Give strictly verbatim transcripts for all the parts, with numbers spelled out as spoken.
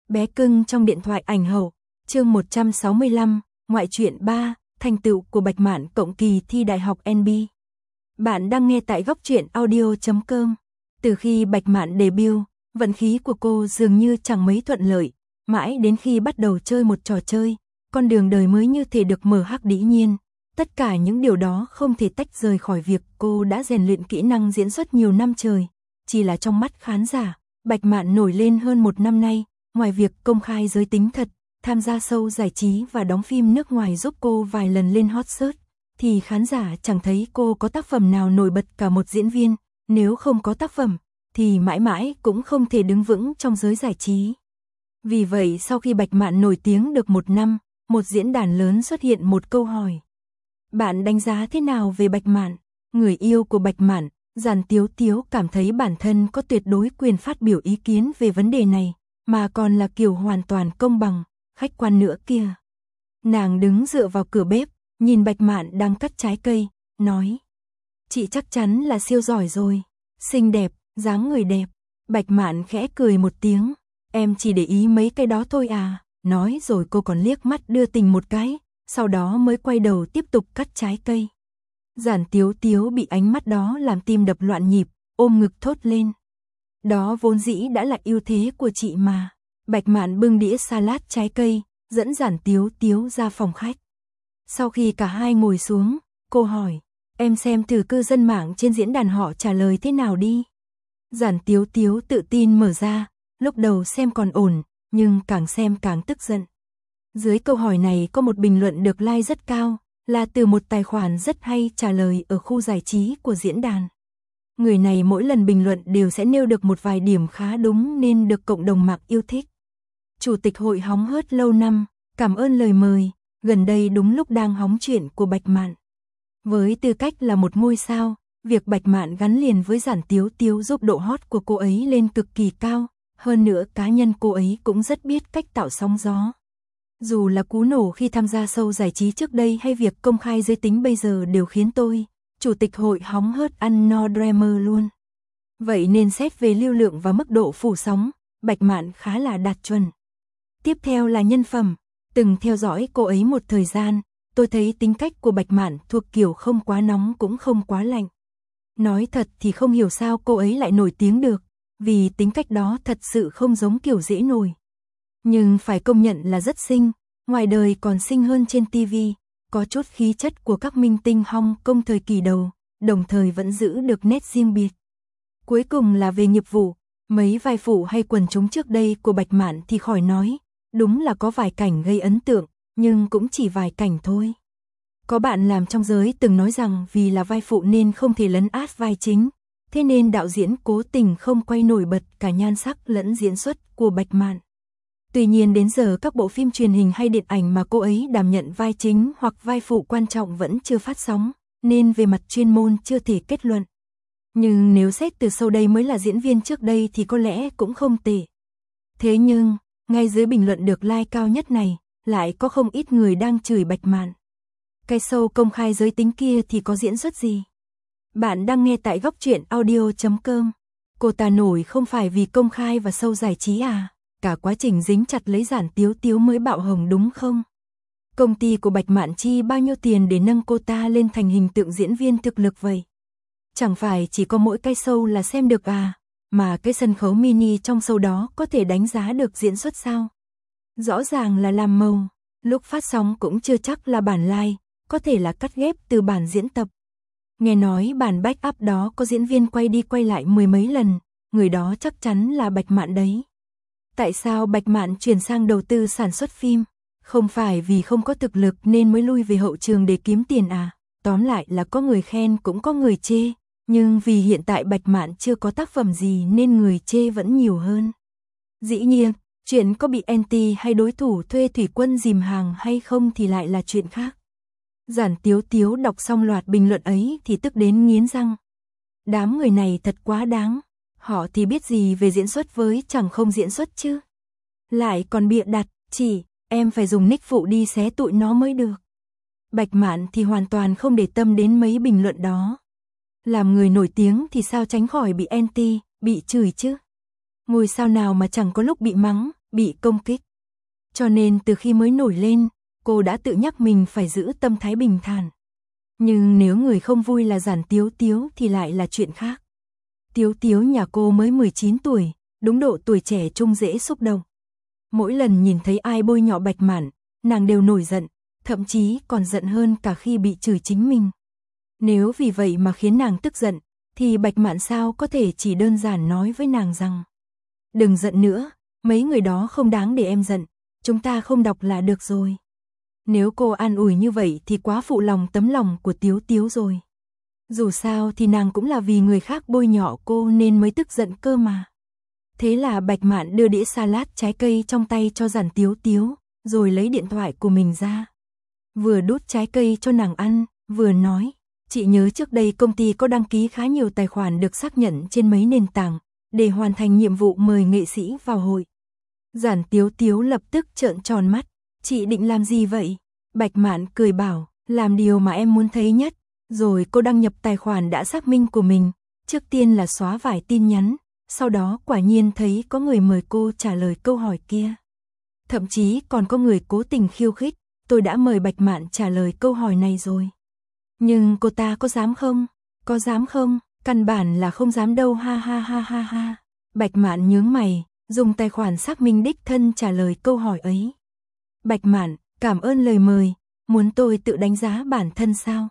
Bé cưng trong điện thoại ảnh hậu, chương một trăm sáu mươi lăm, ngoại truyện ba, thành tựu của Bạch Mạn cộng kỳ thi đại học en bê. Bạn đang nghe tại góc truyện audio chấm com. Từ khi Bạch Mạn debut, vận khí của cô dường như chẳng mấy thuận lợi, mãi đến khi bắt đầu chơi một trò chơi, con đường đời mới như thể được mở hắc dĩ nhiên. Tất cả những điều đó không thể tách rời khỏi việc cô đã rèn luyện kỹ năng diễn xuất nhiều năm trời. Chỉ là trong mắt khán giả, Bạch Mạn nổi lên hơn một năm nay, ngoài việc công khai giới tính thật, tham gia show giải trí và đóng phim nước ngoài giúp cô vài lần lên hot search, thì khán giả chẳng thấy cô có tác phẩm nào nổi bật cả một diễn viên. Nếu không có tác phẩm, thì mãi mãi cũng không thể đứng vững trong giới giải trí. Vì vậy sau khi Bạch Mạn nổi tiếng được một năm, một diễn đàn lớn xuất hiện một câu hỏi. Bạn đánh giá thế nào về Bạch Mạn? Người yêu của Bạch Mạn, Giản Tiếu Tiếu cảm thấy bản thân có tuyệt đối quyền phát biểu ý kiến về vấn đề này, mà còn là kiểu hoàn toàn công bằng, khách quan nữa kia. Nàng đứng dựa vào cửa bếp, nhìn Bạch Mạn đang cắt trái cây, nói. Chị chắc chắn là siêu giỏi rồi, xinh đẹp, dáng người đẹp. Bạch Mạn khẽ cười một tiếng, em chỉ để ý mấy cái đó thôi à, nói rồi cô còn liếc mắt đưa tình một cái, sau đó mới quay đầu tiếp tục cắt trái cây. Giản Tiếu Tiếu bị ánh mắt đó làm tim đập loạn nhịp, ôm ngực thốt lên. Đó vốn dĩ đã là ưu thế của chị mà. Bạch Mạn bưng đĩa salad trái cây, dẫn Giản Tiếu Tiếu ra phòng khách. Sau khi cả hai ngồi xuống, cô hỏi, em xem thử cư dân mạng trên diễn đàn họ trả lời thế nào đi. Giản Tiếu Tiếu tự tin mở ra, lúc đầu xem còn ổn, nhưng càng xem càng tức giận. Dưới câu hỏi này có một bình luận được like rất cao, là từ một tài khoản rất hay trả lời ở khu giải trí của diễn đàn. Người này mỗi lần bình luận đều sẽ nêu được một vài điểm khá đúng nên được cộng đồng mạng yêu thích. Chủ tịch hội hóng hớt lâu năm, cảm ơn lời mời, gần đây đúng lúc đang hóng chuyện của Bạch Mạn. Với tư cách là một ngôi sao, việc Bạch Mạn gắn liền với Giản Tiếu Tiếu giúp độ hot của cô ấy lên cực kỳ cao, hơn nữa cá nhân cô ấy cũng rất biết cách tạo sóng gió. Dù là cú nổ khi tham gia show giải trí trước đây hay việc công khai giới tính bây giờ đều khiến tôi, chủ tịch hội hóng hớt ăn no dreamer luôn. Vậy nên xét về lưu lượng và mức độ phủ sóng, Bạch Mạn khá là đạt chuẩn. Tiếp theo là nhân phẩm, từng theo dõi cô ấy một thời gian, tôi thấy tính cách của Bạch Mạn thuộc kiểu không quá nóng cũng không quá lạnh. Nói thật thì không hiểu sao cô ấy lại nổi tiếng được, vì tính cách đó thật sự không giống kiểu dễ nổi. Nhưng phải công nhận là rất xinh, ngoài đời còn xinh hơn trên ti vi, có chút khí chất của các minh tinh Hong Kong thời kỳ đầu, đồng thời vẫn giữ được nét riêng biệt. Cuối cùng là về nghiệp vụ, mấy vai phụ hay quần chúng trước đây của Bạch Mạn thì khỏi nói, đúng là có vài cảnh gây ấn tượng, nhưng cũng chỉ vài cảnh thôi. Có bạn làm trong giới từng nói rằng vì là vai phụ nên không thể lấn át vai chính, thế nên đạo diễn cố tình không quay nổi bật cả nhan sắc lẫn diễn xuất của Bạch Mạn. Tuy nhiên đến giờ các bộ phim truyền hình hay điện ảnh mà cô ấy đảm nhận vai chính hoặc vai phụ quan trọng vẫn chưa phát sóng, nên về mặt chuyên môn chưa thể kết luận. Nhưng nếu xét từ sau đây mới là diễn viên trước đây thì có lẽ cũng không tệ. Thế nhưng, ngay dưới bình luận được like cao nhất này, lại có không ít người đang chửi Bạch Mạn. Cái show công khai giới tính kia thì có diễn xuất gì? Bạn đang nghe tại góc truyện audio chấm com. Cô ta nổi không phải vì công khai và show giải trí à? Cả quá trình dính chặt lấy Giản Tiếu Tiếu mới bạo hồng đúng không? Công ty của Bạch Mạn chi bao nhiêu tiền để nâng cô ta lên thành hình tượng diễn viên thực lực vậy? Chẳng phải chỉ có mỗi cái show là xem được à? Mà cái sân khấu mini trong show đó có thể đánh giá được diễn xuất sao? Rõ ràng là làm màu, lúc phát sóng cũng chưa chắc là bản live, có thể là cắt ghép từ bản diễn tập. Nghe nói bản backup đó có diễn viên quay đi quay lại mười mấy lần, người đó chắc chắn là Bạch Mạn đấy. Tại sao Bạch Mạn chuyển sang đầu tư sản xuất phim? Không phải vì không có thực lực nên mới lui về hậu trường để kiếm tiền à? Tóm lại là có người khen cũng có người chê, nhưng vì hiện tại Bạch Mạn chưa có tác phẩm gì nên người chê vẫn nhiều hơn. Dĩ nhiên, chuyện có bị anti hay đối thủ thuê thủy quân dìm hàng hay không thì lại là chuyện khác. Giản Tiếu Tiếu đọc xong loạt bình luận ấy thì tức đến nghiến răng. Đám người này thật quá đáng, họ thì biết gì về diễn xuất với chẳng không diễn xuất chứ. Lại còn bịa đặt, chỉ, em phải dùng nick phụ đi xé tụi nó mới được. Bạch Mạn thì hoàn toàn không để tâm đến mấy bình luận đó. Làm người nổi tiếng thì sao tránh khỏi bị anti, bị chửi chứ. Ngôi sao nào mà chẳng có lúc bị mắng, bị công kích. Cho nên từ khi mới nổi lên, cô đã tự nhắc mình phải giữ tâm thái bình thản. Nhưng nếu người không vui là Giản Tiếu Tiếu thì lại là chuyện khác. Tiếu Tiếu nhà cô mới mười chín tuổi, đúng độ tuổi trẻ trung dễ xúc động. Mỗi lần nhìn thấy ai bôi nhọ Bạch Mạn, nàng đều nổi giận, thậm chí còn giận hơn cả khi bị chửi chính mình. Nếu vì vậy mà khiến nàng tức giận, thì Bạch Mạn sao có thể chỉ đơn giản nói với nàng rằng: đừng giận nữa, mấy người đó không đáng để em giận, chúng ta không đọc là được rồi. Nếu cô an ủi như vậy thì quá phụ lòng tấm lòng của Tiếu Tiếu rồi. Dù sao thì nàng cũng là vì người khác bôi nhọ cô nên mới tức giận cơ mà. Thế là Bạch Mạn đưa đĩa salad trái cây trong tay cho Giản Tiếu Tiếu, rồi lấy điện thoại của mình ra. Vừa đút trái cây cho nàng ăn, vừa nói: chị nhớ trước đây công ty có đăng ký khá nhiều tài khoản được xác nhận trên mấy nền tảng, để hoàn thành nhiệm vụ mời nghệ sĩ vào hội. Giản Tiếu Tiếu lập tức trợn tròn mắt: chị định làm gì vậy? Bạch Mạn cười bảo: làm điều mà em muốn thấy nhất. Rồi cô đăng nhập tài khoản đã xác minh của mình, trước tiên là xóa vài tin nhắn, sau đó quả nhiên thấy có người mời cô trả lời câu hỏi kia. Thậm chí còn có người cố tình khiêu khích: tôi đã mời Bạch Mạn trả lời câu hỏi này rồi. Nhưng cô ta có dám không? Có dám không? Căn bản là không dám đâu, ha ha ha ha ha. Bạch Mạn nhướng mày, dùng tài khoản xác minh đích thân trả lời câu hỏi ấy. Bạch Mạn, cảm ơn lời mời, muốn tôi tự đánh giá bản thân sao?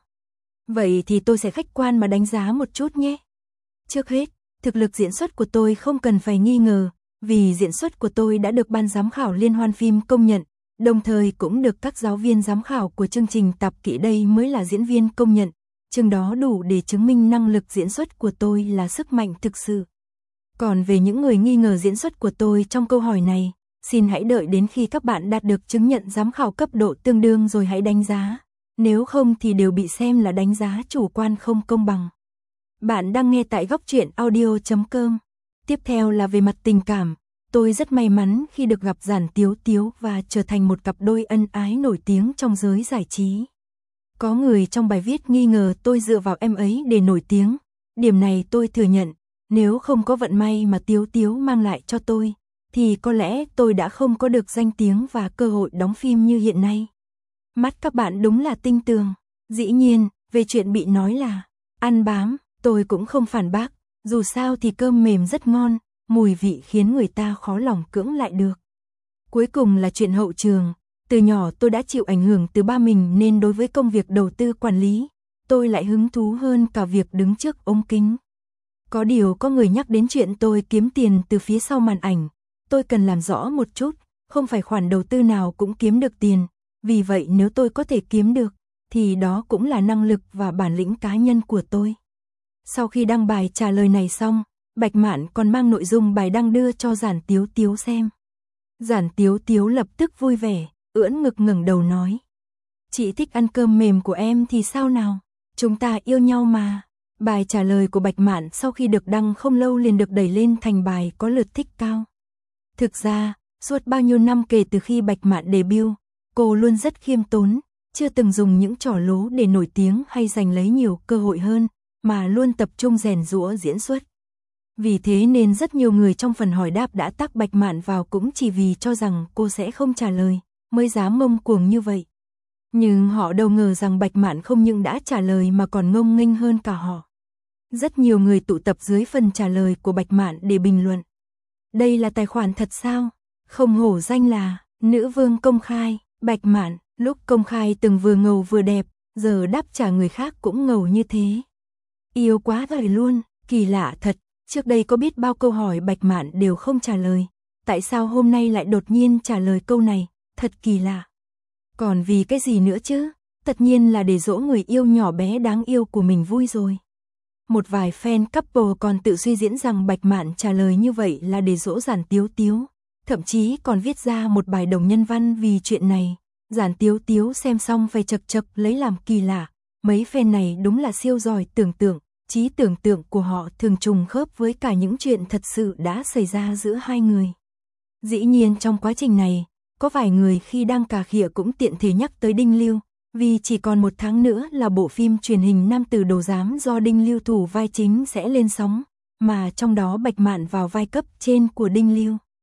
Vậy thì tôi sẽ khách quan mà đánh giá một chút nhé. Trước hết, thực lực diễn xuất của tôi không cần phải nghi ngờ, vì diễn xuất của tôi đã được ban giám khảo liên hoan phim công nhận, đồng thời cũng được các giáo viên giám khảo của chương trình Tạp Kỹ Đây Mới Là Diễn Viên công nhận. Chừng đó đủ để chứng minh năng lực diễn xuất của tôi là sức mạnh thực sự. Còn về những người nghi ngờ diễn xuất của tôi trong câu hỏi này, xin hãy đợi đến khi các bạn đạt được chứng nhận giám khảo cấp độ tương đương rồi hãy đánh giá. Nếu không thì đều bị xem là đánh giá chủ quan không công bằng. Bạn đang nghe tại góc truyện audio chấm com. Tiếp theo là về mặt tình cảm. Tôi rất may mắn khi được gặp Giản Tiếu Tiếu và trở thành một cặp đôi ân ái nổi tiếng trong giới giải trí. Có người trong bài viết nghi ngờ tôi dựa vào em ấy để nổi tiếng. Điểm này tôi thừa nhận, nếu không có vận may mà Tiếu Tiếu mang lại cho tôi, thì có lẽ tôi đã không có được danh tiếng và cơ hội đóng phim như hiện nay. Mắt các bạn đúng là tinh tường. Dĩ nhiên, về chuyện bị nói là ăn bám, tôi cũng không phản bác, dù sao thì cơm mềm rất ngon, mùi vị khiến người ta khó lòng cưỡng lại được. Cuối cùng là chuyện hậu trường, từ nhỏ tôi đã chịu ảnh hưởng từ ba mình nên đối với công việc đầu tư quản lý, tôi lại hứng thú hơn cả việc đứng trước ống kính. Có điều có người nhắc đến chuyện tôi kiếm tiền từ phía sau màn ảnh, tôi cần làm rõ một chút, không phải khoản đầu tư nào cũng kiếm được tiền. Vì vậy nếu tôi có thể kiếm được, thì đó cũng là năng lực và bản lĩnh cá nhân của tôi. Sau khi đăng bài trả lời này xong, Bạch Mạn còn mang nội dung bài đăng đưa cho Giản Tiếu Tiếu xem. Giản Tiếu Tiếu lập tức vui vẻ, ưỡn ngực ngẩng đầu nói: chị thích ăn cơm mềm của em thì sao nào? Chúng ta yêu nhau mà. Bài trả lời của Bạch Mạn sau khi được đăng không lâu liền được đẩy lên thành bài có lượt thích cao. Thực ra, suốt bao nhiêu năm kể từ khi Bạch Mạn debut, cô luôn rất khiêm tốn, chưa từng dùng những trò lố để nổi tiếng hay giành lấy nhiều cơ hội hơn, mà luôn tập trung rèn giũa diễn xuất. Vì thế nên rất nhiều người trong phần hỏi đáp đã tắc Bạch Mạn vào cũng chỉ vì cho rằng cô sẽ không trả lời, mới dám ngông cuồng như vậy. Nhưng họ đâu ngờ rằng Bạch Mạn không những đã trả lời mà còn ngông nghênh hơn cả họ. Rất nhiều người tụ tập dưới phần trả lời của Bạch Mạn để bình luận. Đây là tài khoản thật sao? Không hổ danh là nữ vương công khai. Bạch Mạn, lúc công khai từng vừa ngầu vừa đẹp, giờ đáp trả người khác cũng ngầu như thế. Yêu quá vậy luôn, kỳ lạ thật, trước đây có biết bao câu hỏi Bạch Mạn đều không trả lời. Tại sao hôm nay lại đột nhiên trả lời câu này, thật kỳ lạ. Còn vì cái gì nữa chứ, tất nhiên là để dỗ người yêu nhỏ bé đáng yêu của mình vui rồi. Một vài fan couple còn tự suy diễn rằng Bạch Mạn trả lời như vậy là để dỗ Giản Tiếu Tiếu. Thậm chí còn viết ra một bài đồng nhân văn vì chuyện này. Giản Tiếu Tiếu xem xong phải chật chật lấy làm kỳ lạ. Mấy fan này đúng là siêu giỏi tưởng tượng, trí tưởng tượng của họ thường trùng khớp với cả những chuyện thật sự đã xảy ra giữa hai người. Dĩ nhiên trong quá trình này, có vài người khi đang cà khịa cũng tiện thể nhắc tới Đinh Lưu, vì chỉ còn một tháng nữa là bộ phim truyền hình Nam Tử Đồ Giám do Đinh Lưu thủ vai chính sẽ lên sóng, mà trong đó Bạch Mạn vào vai cấp trên của Đinh Lưu.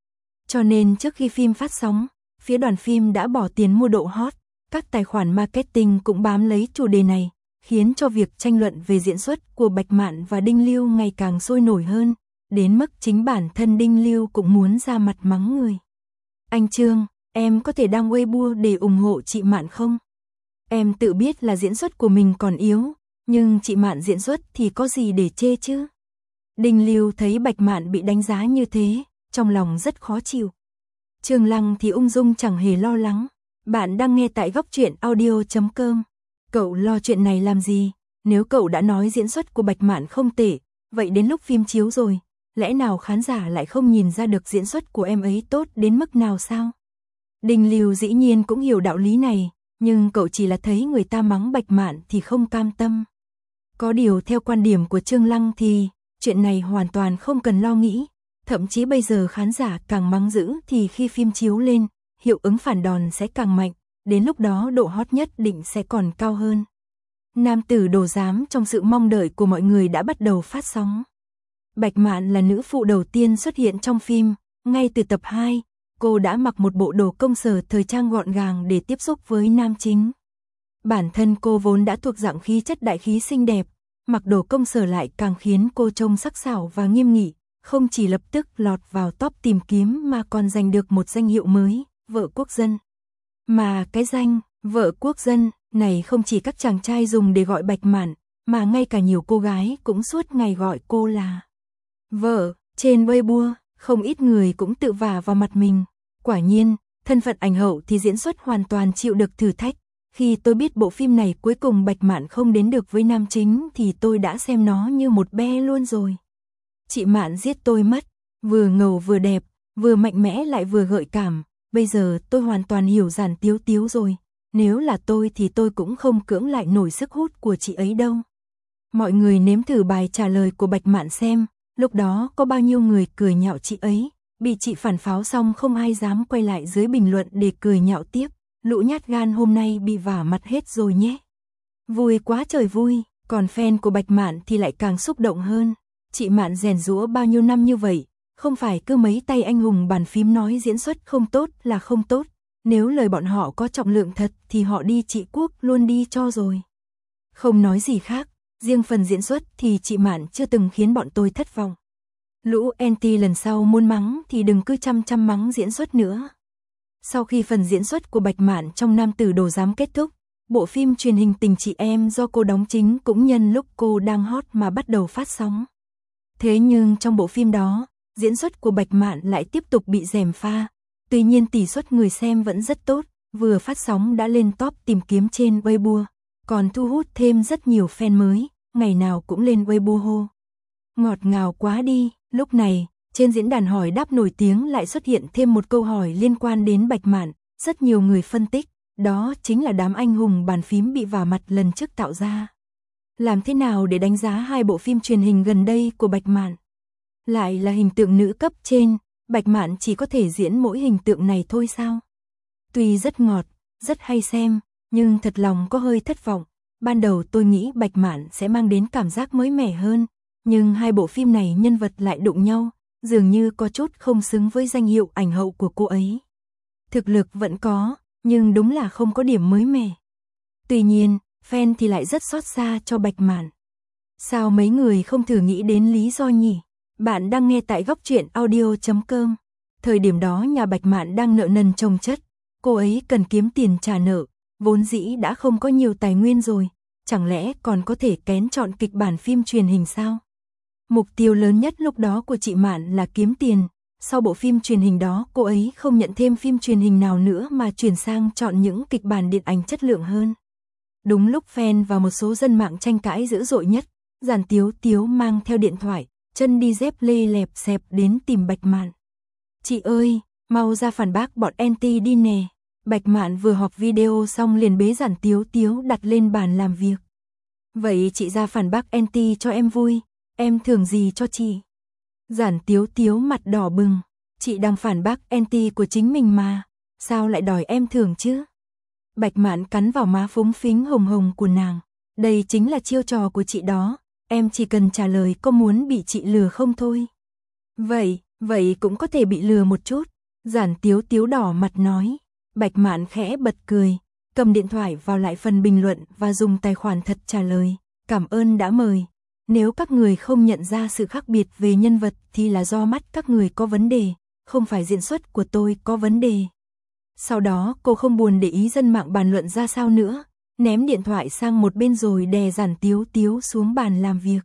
Cho nên trước khi phim phát sóng, phía đoàn phim đã bỏ tiền mua độ hot, các tài khoản marketing cũng bám lấy chủ đề này, khiến cho việc tranh luận về diễn xuất của Bạch Mạn và Đinh Lưu ngày càng sôi nổi hơn, đến mức chính bản thân Đinh Lưu cũng muốn ra mặt mắng người. Anh Trương, em có thể đăng Weibo để ủng hộ chị Mạn không? Em tự biết là diễn xuất của mình còn yếu, nhưng chị Mạn diễn xuất thì có gì để chê chứ? Đinh Lưu thấy Bạch Mạn bị đánh giá như thế, trong lòng rất khó chịu. Trương Lăng thì ung dung chẳng hề lo lắng. Bạn đang nghe tại góc truyện audio chấm com. Cậu lo chuyện này làm gì? Nếu cậu đã nói diễn xuất của Bạch Mạn không tệ, vậy đến lúc phim chiếu rồi, lẽ nào khán giả lại không nhìn ra được diễn xuất của em ấy tốt đến mức nào sao? Đinh Lưu dĩ nhiên cũng hiểu đạo lý này, nhưng cậu chỉ là thấy người ta mắng Bạch Mạn thì không cam tâm. Có điều theo quan điểm của Trương Lăng thì, chuyện này hoàn toàn không cần lo nghĩ. Thậm chí bây giờ khán giả càng mắng dữ thì khi phim chiếu lên, hiệu ứng phản đòn sẽ càng mạnh, đến lúc đó độ hot nhất định sẽ còn cao hơn. Nam tử đồ giám trong sự mong đợi của mọi người đã bắt đầu phát sóng. Bạch Mạn là nữ phụ đầu tiên xuất hiện trong phim, ngay từ tập hai, cô đã mặc một bộ đồ công sở thời trang gọn gàng để tiếp xúc với nam chính. Bản thân cô vốn đã thuộc dạng khí chất đại khí xinh đẹp, mặc đồ công sở lại càng khiến cô trông sắc sảo và nghiêm nghị, không chỉ lập tức lọt vào top tìm kiếm mà còn giành được một danh hiệu mới, vợ quốc dân. Mà cái danh vợ quốc dân này không chỉ các chàng trai dùng để gọi Bạch Mạn, mà ngay cả nhiều cô gái cũng suốt ngày gọi cô là vợ. Trên Weibo, không ít người cũng tự vả vào mặt mình. Quả nhiên, thân phận ảnh hậu thì diễn xuất hoàn toàn chịu được thử thách. Khi tôi biết bộ phim này cuối cùng Bạch Mạn không đến được với nam chính thì tôi đã xem nó như một be luôn rồi. Chị Mạn giết tôi mất, vừa ngầu vừa đẹp, vừa mạnh mẽ lại vừa gợi cảm, bây giờ tôi hoàn toàn hiểu Giản Tiếu Tiếu rồi, nếu là tôi thì tôi cũng không cưỡng lại nổi sức hút của chị ấy đâu. Mọi người nếm thử bài trả lời của Bạch Mạn xem, lúc đó có bao nhiêu người cười nhạo chị ấy, bị chị phản pháo xong không ai dám quay lại dưới bình luận để cười nhạo tiếp, lũ nhát gan hôm nay bị vả mặt hết rồi nhé. Vui quá trời vui, còn fan của Bạch Mạn thì lại càng xúc động hơn. Chị Mạn rèn giũa bao nhiêu năm như vậy, không phải cứ mấy tay anh hùng bàn phím nói diễn xuất không tốt là không tốt, nếu lời bọn họ có trọng lượng thật thì họ đi trị quốc luôn đi cho rồi. Không nói gì khác, riêng phần diễn xuất thì chị Mạn chưa từng khiến bọn tôi thất vọng. Lũ anti lần sau muốn mắng thì đừng cứ chăm chăm mắng diễn xuất nữa. Sau khi phần diễn xuất của Bạch Mạn trong Nam tử đồ giám kết thúc, bộ phim truyền hình Tình chị em do cô đóng chính cũng nhân lúc cô đang hot mà bắt đầu phát sóng. Thế nhưng trong bộ phim đó, diễn xuất của Bạch Mạn lại tiếp tục bị gièm pha. Tuy nhiên tỷ suất người xem vẫn rất tốt, vừa phát sóng đã lên top tìm kiếm trên Weibo, còn thu hút thêm rất nhiều fan mới, ngày nào cũng lên Weibo hô. Ngọt ngào quá đi, lúc này, trên diễn đàn hỏi đáp nổi tiếng lại xuất hiện thêm một câu hỏi liên quan đến Bạch Mạn, rất nhiều người phân tích, đó chính là đám anh hùng bàn phím bị vả mặt lần trước tạo ra. Làm thế nào để đánh giá hai bộ phim truyền hình gần đây của Bạch Mạn? Lại là hình tượng nữ cấp trên, Bạch Mạn chỉ có thể diễn mỗi hình tượng này thôi sao? Tuy rất ngọt, rất hay xem, nhưng thật lòng có hơi thất vọng. Ban đầu tôi nghĩ Bạch Mạn sẽ mang đến cảm giác mới mẻ hơn, nhưng hai bộ phim này nhân vật lại đụng nhau, dường như có chút không xứng với danh hiệu ảnh hậu của cô ấy. Thực lực vẫn có, nhưng đúng là không có điểm mới mẻ. Tuy nhiên, fan thì lại rất xót xa cho Bạch Mạn. Sao mấy người không thử nghĩ đến lý do nhỉ? Bạn đang nghe tại góc truyện audio chấm com. Thời điểm đó nhà Bạch Mạn đang nợ nần chồng chất, cô ấy cần kiếm tiền trả nợ, vốn dĩ đã không có nhiều tài nguyên rồi, chẳng lẽ còn có thể kén chọn kịch bản phim truyền hình sao? Mục tiêu lớn nhất lúc đó của chị Mạn là kiếm tiền, sau bộ phim truyền hình đó cô ấy không nhận thêm phim truyền hình nào nữa mà chuyển sang chọn những kịch bản điện ảnh chất lượng hơn. Đúng lúc fan và một số dân mạng tranh cãi dữ dội nhất, Giản Tiếu Tiếu mang theo điện thoại, chân đi dép lê lẹp xẹp đến tìm Bạch Mạn. Chị ơi, mau ra phản bác bọn anti đi nè. Bạch Mạn vừa họp video xong liền bế Giản Tiếu Tiếu đặt lên bàn làm việc. Vậy chị ra phản bác anti cho em vui, em thưởng gì cho chị? Giản Tiếu Tiếu mặt đỏ bừng, chị đang phản bác anti của chính mình mà, sao lại đòi em thưởng chứ? Bạch Mạn cắn vào má phúng phính hồng hồng của nàng, đây chính là chiêu trò của chị đó, em chỉ cần trả lời có muốn bị chị lừa không thôi. Vậy, vậy cũng có thể bị lừa một chút. Giản Tiếu Tiếu đỏ mặt nói. Bạch Mạn khẽ bật cười, cầm điện thoại vào lại phần bình luận và dùng tài khoản thật trả lời. Cảm ơn đã mời. Nếu các người không nhận ra sự khác biệt về nhân vật thì là do mắt các người có vấn đề, không phải diễn xuất của tôi có vấn đề. Sau đó cô không buồn để ý dân mạng bàn luận ra sao nữa, ném điện thoại sang một bên rồi đè Giản Tiếu Tiếu xuống bàn làm việc.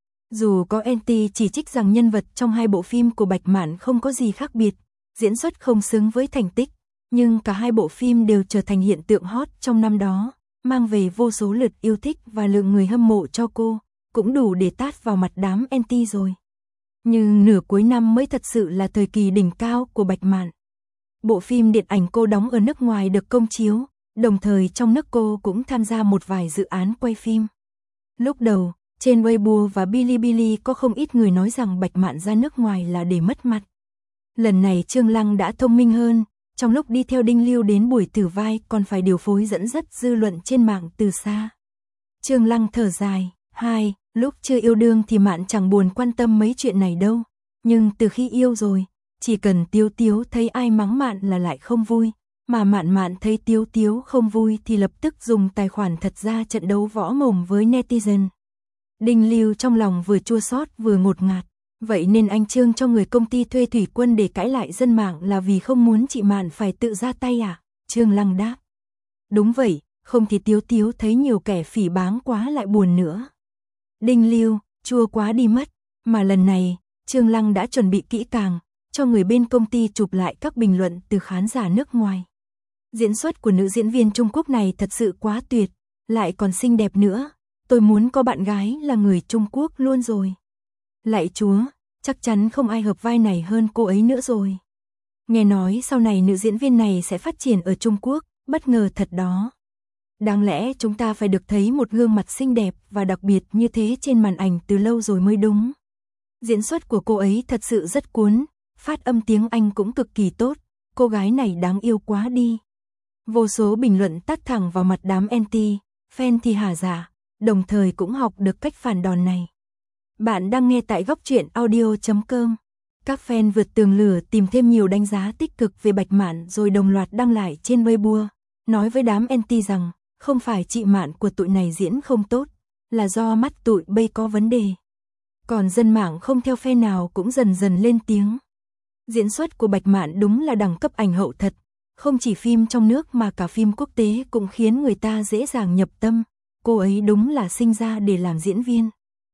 Dù có anti chỉ trích rằng nhân vật trong hai bộ phim của Bạch Mạn không có gì khác biệt, diễn xuất không xứng với thành tích, nhưng cả hai bộ phim đều trở thành hiện tượng hot trong năm đó, mang về vô số lượt yêu thích và lượng người hâm mộ cho cô, cũng đủ để tát vào mặt đám anti rồi. Nhưng nửa cuối năm mới thật sự là thời kỳ đỉnh cao của Bạch Mạn. Bộ phim điện ảnh cô đóng ở nước ngoài được công chiếu, đồng thời trong nước cô cũng tham gia một vài dự án quay phim. Lúc đầu, trên Weibo và Bilibili có không ít người nói rằng Bạch Mạn ra nước ngoài là để mất mặt. Lần này Trương Lăng đã thông minh hơn, trong lúc đi theo Đinh Lưu đến buổi thử vai còn phải điều phối dẫn dắt dư luận trên mạng từ xa. Trương Lăng thở dài, hai, lúc chưa yêu đương thì Mạn chẳng buồn quan tâm mấy chuyện này đâu, nhưng từ khi yêu rồi, chỉ cần Tiếu Tiếu thấy ai mắng Mạn là lại không vui, mà Mạn Mạn thấy Tiếu Tiếu không vui thì lập tức dùng tài khoản thật ra trận đấu võ mồm với netizen. Đinh Lưu trong lòng vừa chua xót vừa ngột ngạt, vậy nên anh Trương cho người công ty thuê thủy quân để cãi lại dân mạng là vì không muốn chị Mạn phải tự ra tay à? Trương Lăng đáp. Đúng vậy, không thì Tiếu Tiếu thấy nhiều kẻ phỉ báng quá lại buồn nữa. Đinh Lưu, chua quá đi mất, mà lần này, Trương Lăng đã chuẩn bị kỹ càng, cho người bên công ty chụp lại các bình luận từ khán giả nước ngoài. Diễn xuất của nữ diễn viên Trung Quốc này thật sự quá tuyệt, lại còn xinh đẹp nữa, tôi muốn có bạn gái là người Trung Quốc luôn rồi. Lạy Chúa, chắc chắn không ai hợp vai này hơn cô ấy nữa rồi. Nghe nói sau này nữ diễn viên này sẽ phát triển ở Trung Quốc, bất ngờ thật đó. Đáng lẽ chúng ta phải được thấy một gương mặt xinh đẹp và đặc biệt như thế trên màn ảnh từ lâu rồi mới đúng. Diễn xuất của cô ấy thật sự rất cuốn, phát âm tiếng Anh cũng cực kỳ tốt, cô gái này đáng yêu quá đi. Vô số bình luận tát thẳng vào mặt đám anti, fan thì hả dạ, đồng thời cũng học được cách phản đòn này. Bạn đang nghe tại góc truyện audio chấm com. Các fan vượt tường lửa tìm thêm nhiều đánh giá tích cực về Bạch Mạn rồi đồng loạt đăng lại trên Weibo, nói với đám anti rằng không phải chị Mạn của tụi này diễn không tốt, là do mắt tụi bây có vấn đề. Còn dân mạng không theo phe nào cũng dần dần lên tiếng. Diễn xuất của Bạch Mạn đúng là đẳng cấp ảnh hậu thật, không chỉ phim trong nước mà cả phim quốc tế cũng khiến người ta dễ dàng nhập tâm, cô ấy đúng là sinh ra để làm diễn viên.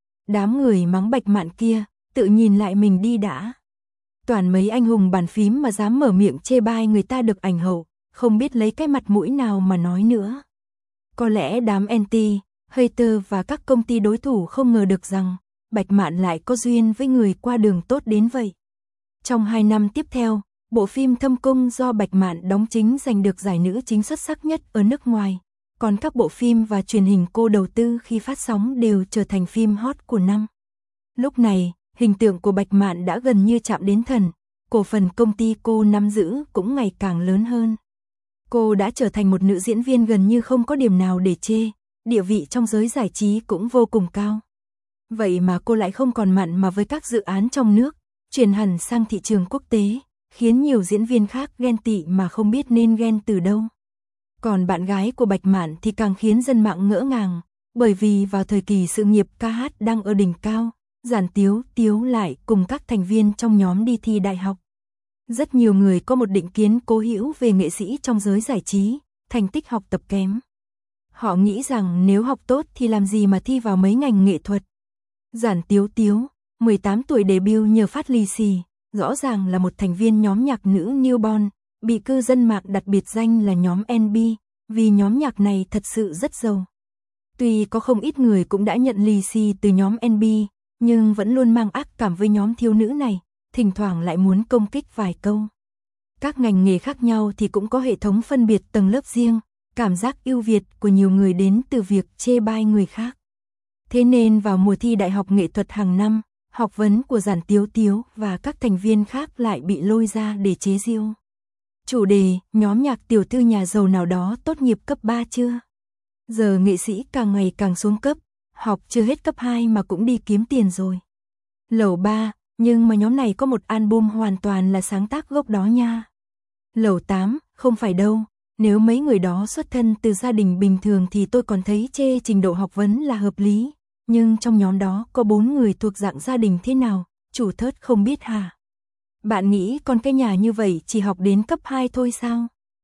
Đám người mắng Bạch Mạn kia, tự nhìn lại mình đi đã. Toàn mấy anh hùng bàn phím mà dám mở miệng chê bai người ta được ảnh hậu, không biết lấy cái mặt mũi nào mà nói nữa. Có lẽ đám anti, hater và các công ty đối thủ không ngờ được rằng Bạch Mạn lại có duyên với người qua đường tốt đến vậy. Trong hai năm tiếp theo, bộ phim Thâm Cung do Bạch Mạn đóng chính giành được giải nữ chính xuất sắc nhất ở nước ngoài, còn các bộ phim và truyền hình cô đầu tư khi phát sóng đều trở thành phim hot của năm. Lúc này, hình tượng của Bạch Mạn đã gần như chạm đến thần, cổ phần công ty cô nắm giữ cũng ngày càng lớn hơn. Cô đã trở thành một nữ diễn viên gần như không có điểm nào để chê, địa vị trong giới giải trí cũng vô cùng cao. Vậy mà cô lại không còn mặn mà với các dự án trong nước, chuyển hẳn sang thị trường quốc tế, khiến nhiều diễn viên khác ghen tị mà không biết nên ghen từ đâu. Còn bạn gái của Bạch Mạn thì càng khiến dân mạng ngỡ ngàng, bởi vì vào thời kỳ sự nghiệp ca hát đang ở đỉnh cao, Giản Tiếu Tiếu lại cùng các thành viên trong nhóm đi thi đại học. Rất nhiều người có một định kiến cố hữu về nghệ sĩ trong giới giải trí, thành tích học tập kém. Họ nghĩ rằng nếu học tốt thì làm gì mà thi vào mấy ngành nghệ thuật. Giản Tiếu Tiếu, mười tám tuổi debut nhờ phát lì xì, rõ ràng là một thành viên nhóm nhạc nữ Newborn, bị cư dân mạng đặt biệt danh là nhóm en bê, vì nhóm nhạc này thật sự rất giàu. Tuy có không ít người cũng đã nhận lì xì từ nhóm en bê, nhưng vẫn luôn mang ác cảm với nhóm thiếu nữ này, thỉnh thoảng lại muốn công kích vài câu. Các ngành nghề khác nhau thì cũng có hệ thống phân biệt tầng lớp riêng, cảm giác ưu việt của nhiều người đến từ việc chê bai người khác. Thế nên vào mùa thi đại học nghệ thuật hàng năm, học vấn của Giản Tiếu Tiếu và các thành viên khác lại bị lôi ra để chế giễu. Chủ đề, nhóm nhạc tiểu thư nhà giàu nào đó tốt nghiệp cấp ba chưa? Giờ nghệ sĩ càng ngày càng xuống cấp, học chưa hết cấp hai mà cũng đi kiếm tiền rồi. Lầu ba, nhưng mà nhóm này có một album hoàn toàn là sáng tác gốc đó nha. Lầu tám, không phải đâu, nếu mấy người đó xuất thân từ gia đình bình thường thì tôi còn thấy chê trình độ học vấn là hợp lý, nhưng trong nhóm đó có bốn người thuộc dạng gia đình thế nào, chủ thớt không biết hả? Bạn nghĩ con cái nhà như vậy chỉ học đến cấp hai thôi sao?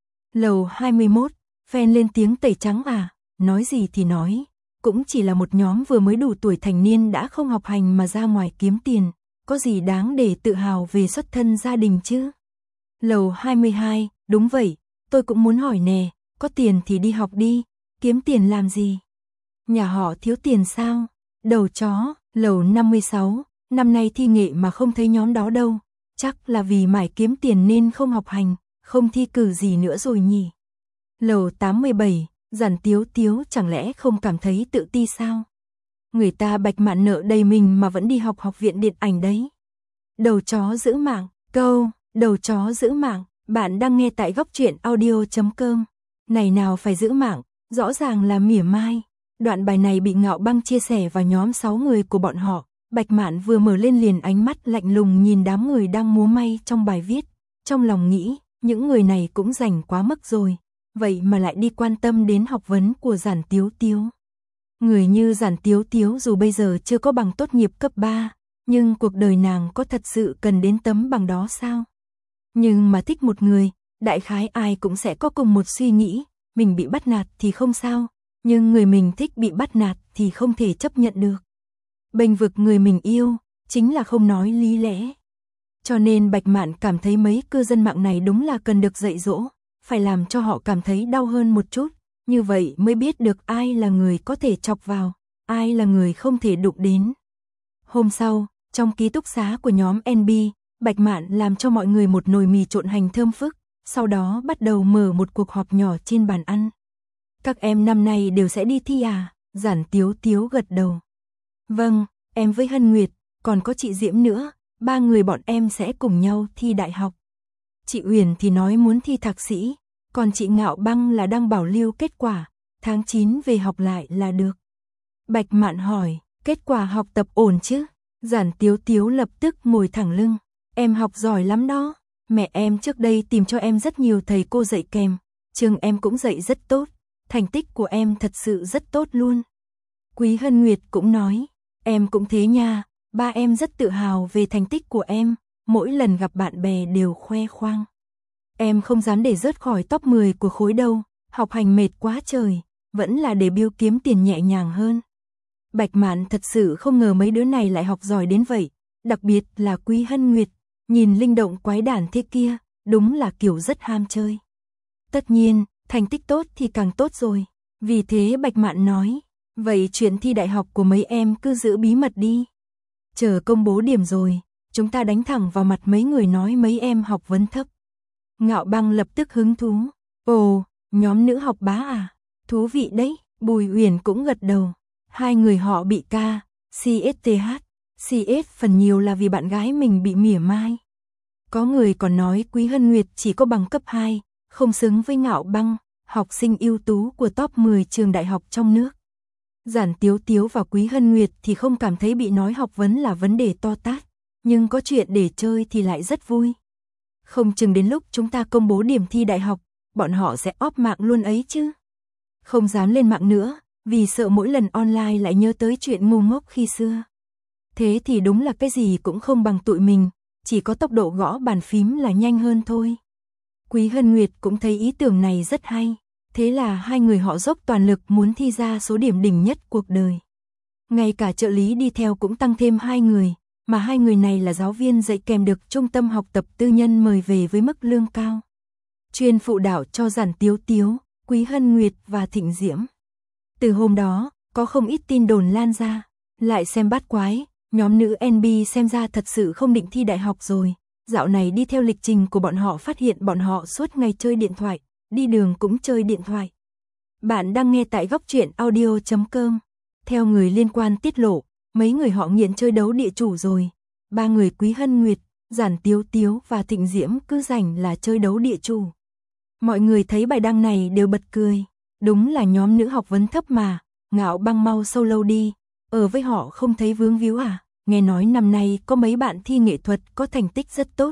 Lầu hai mươi mốt, Fan lên tiếng tẩy trắng à, nói gì thì nói, cũng chỉ là một nhóm vừa mới đủ tuổi thành niên đã không học hành mà ra ngoài kiếm tiền, có gì đáng để tự hào về xuất thân gia đình chứ? Lầu hai mươi hai, đúng vậy, tôi cũng muốn hỏi nè, có tiền thì đi học đi, kiếm tiền làm gì? Nhà họ thiếu tiền sao? Đầu chó. Lầu năm mươi sáu, năm nay thi nghệ mà không thấy nhóm đó đâu, chắc là vì mải kiếm tiền nên không học hành, không thi cử gì nữa rồi nhỉ? Lầu tám mươi bảy, Giản Tiếu Tiếu chẳng lẽ không cảm thấy tự ti sao? Người ta Bạch Mạn nợ đầy mình mà vẫn đi học học viện điện ảnh đấy. Đầu chó giữ mạng, câu, đầu chó giữ mạng, bạn đang nghe tại góc truyện audio chấm com. Này nào phải giữ mạng, rõ ràng là mỉa mai. Đoạn bài này bị Ngạo Băng chia sẻ vào nhóm sáu người của bọn họ. Bạch Mạn vừa mở lên liền ánh mắt lạnh lùng nhìn đám người đang múa may trong bài viết. Trong lòng nghĩ, những người này cũng rảnh quá mức rồi. Vậy mà lại đi quan tâm đến học vấn của Giản Tiếu Tiếu. Người như Giản Tiếu Tiếu dù bây giờ chưa có bằng tốt nghiệp cấp ba, nhưng cuộc đời nàng có thật sự cần đến tấm bằng đó sao? Nhưng mà thích một người, đại khái ai cũng sẽ có cùng một suy nghĩ, mình bị bắt nạt thì không sao, nhưng người mình thích bị bắt nạt thì không thể chấp nhận được. Bênh vực người mình yêu, chính là không nói lý lẽ. Cho nên Bạch Mạn cảm thấy mấy cư dân mạng này đúng là cần được dạy dỗ, phải làm cho họ cảm thấy đau hơn một chút, như vậy mới biết được ai là người có thể chọc vào, ai là người không thể đụng đến. Hôm sau, trong ký túc xá của nhóm en bê, Bạch Mạn làm cho mọi người một nồi mì trộn hành thơm phức, sau đó bắt đầu mở một cuộc họp nhỏ trên bàn ăn. Các em năm nay đều sẽ đi thi à? Giản Tiếu Tiếu gật đầu. Vâng, em với Hân Nguyệt, còn có chị Diễm nữa, ba người bọn em sẽ cùng nhau thi đại học. Chị Uyển thì nói muốn thi thạc sĩ, còn chị Ngạo Băng là đang bảo lưu kết quả, tháng chín về học lại là được. Bạch Mạn hỏi, kết quả học tập ổn chứ? Giản Tiếu Tiếu lập tức ngồi thẳng lưng, em học giỏi lắm đó, mẹ em trước đây tìm cho em rất nhiều thầy cô dạy kèm, trường em cũng dạy rất tốt, thành tích của em thật sự rất tốt luôn. Quý Hân Nguyệt cũng nói, em cũng thế nha, ba em rất tự hào về thành tích của em, mỗi lần gặp bạn bè đều khoe khoang. Em không dám để rớt khỏi top mười của khối đâu, học hành mệt quá trời, vẫn là để biêu kiếm tiền nhẹ nhàng hơn. Bạch Mạn thật sự không ngờ mấy đứa này lại học giỏi đến vậy, đặc biệt là Quý Hân Nguyệt, nhìn linh động quái đản thế kia, đúng là kiểu rất ham chơi. Tất nhiên, thành tích tốt thì càng tốt rồi, vì thế Bạch Mạn nói, vậy chuyện thi đại học của mấy em cứ giữ bí mật đi. Chờ công bố điểm rồi, chúng ta đánh thẳng vào mặt mấy người nói mấy em học vấn thấp. Ngạo Băng lập tức hứng thú, ồ, nhóm nữ học bá à, thú vị đấy, Bùi Uyển cũng gật đầu. Hai người họ bị ca, xê ét tê hát, xê ét phần nhiều là vì bạn gái mình bị mỉa mai. Có người còn nói Quý Hân Nguyệt chỉ có bằng cấp hai, không xứng với Ngạo Băng, học sinh ưu tú của top mười trường đại học trong nước. Giản Tiếu Tiếu và Quý Hân Nguyệt thì không cảm thấy bị nói học vấn là vấn đề to tát, nhưng có chuyện để chơi thì lại rất vui. Không chừng đến lúc chúng ta công bố điểm thi đại học, bọn họ sẽ óp mạng luôn ấy chứ. Không dám lên mạng nữa, vì sợ mỗi lần online lại nhớ tới chuyện ngu ngốc khi xưa. Thế thì đúng là cái gì cũng không bằng tụi mình, chỉ có tốc độ gõ bàn phím là nhanh hơn thôi. Quý Hân Nguyệt cũng thấy ý tưởng này rất hay, thế là hai người họ dốc toàn lực muốn thi ra số điểm đỉnh nhất cuộc đời. Ngay cả trợ lý đi theo cũng tăng thêm hai người, mà hai người này là giáo viên dạy kèm được trung tâm học tập tư nhân mời về với mức lương cao. Chuyên phụ đạo cho Giản Tiếu Tiếu, Quý Hân Nguyệt và Thịnh Diễm. Từ hôm đó, có không ít tin đồn lan ra, lại xem bát quái, nhóm nữ en bê xem ra thật sự không định thi đại học rồi. Dạo này đi theo lịch trình của bọn họ phát hiện bọn họ suốt ngày chơi điện thoại, đi đường cũng chơi điện thoại. Bạn đang nghe tại góc truyện audio chấm com. Theo người liên quan tiết lộ, mấy người họ nghiện chơi đấu địa chủ rồi. Ba người Quý Hân Nguyệt, Giản Tiếu Tiếu và Thịnh Diễm cứ rảnh là chơi đấu địa chủ. Mọi người thấy bài đăng này đều bật cười. Đúng là nhóm nữ học vấn thấp mà, Ngạo Băng mau sâu lâu đi, ở với họ không thấy vướng víu à, nghe nói năm nay có mấy bạn thi nghệ thuật có thành tích rất tốt,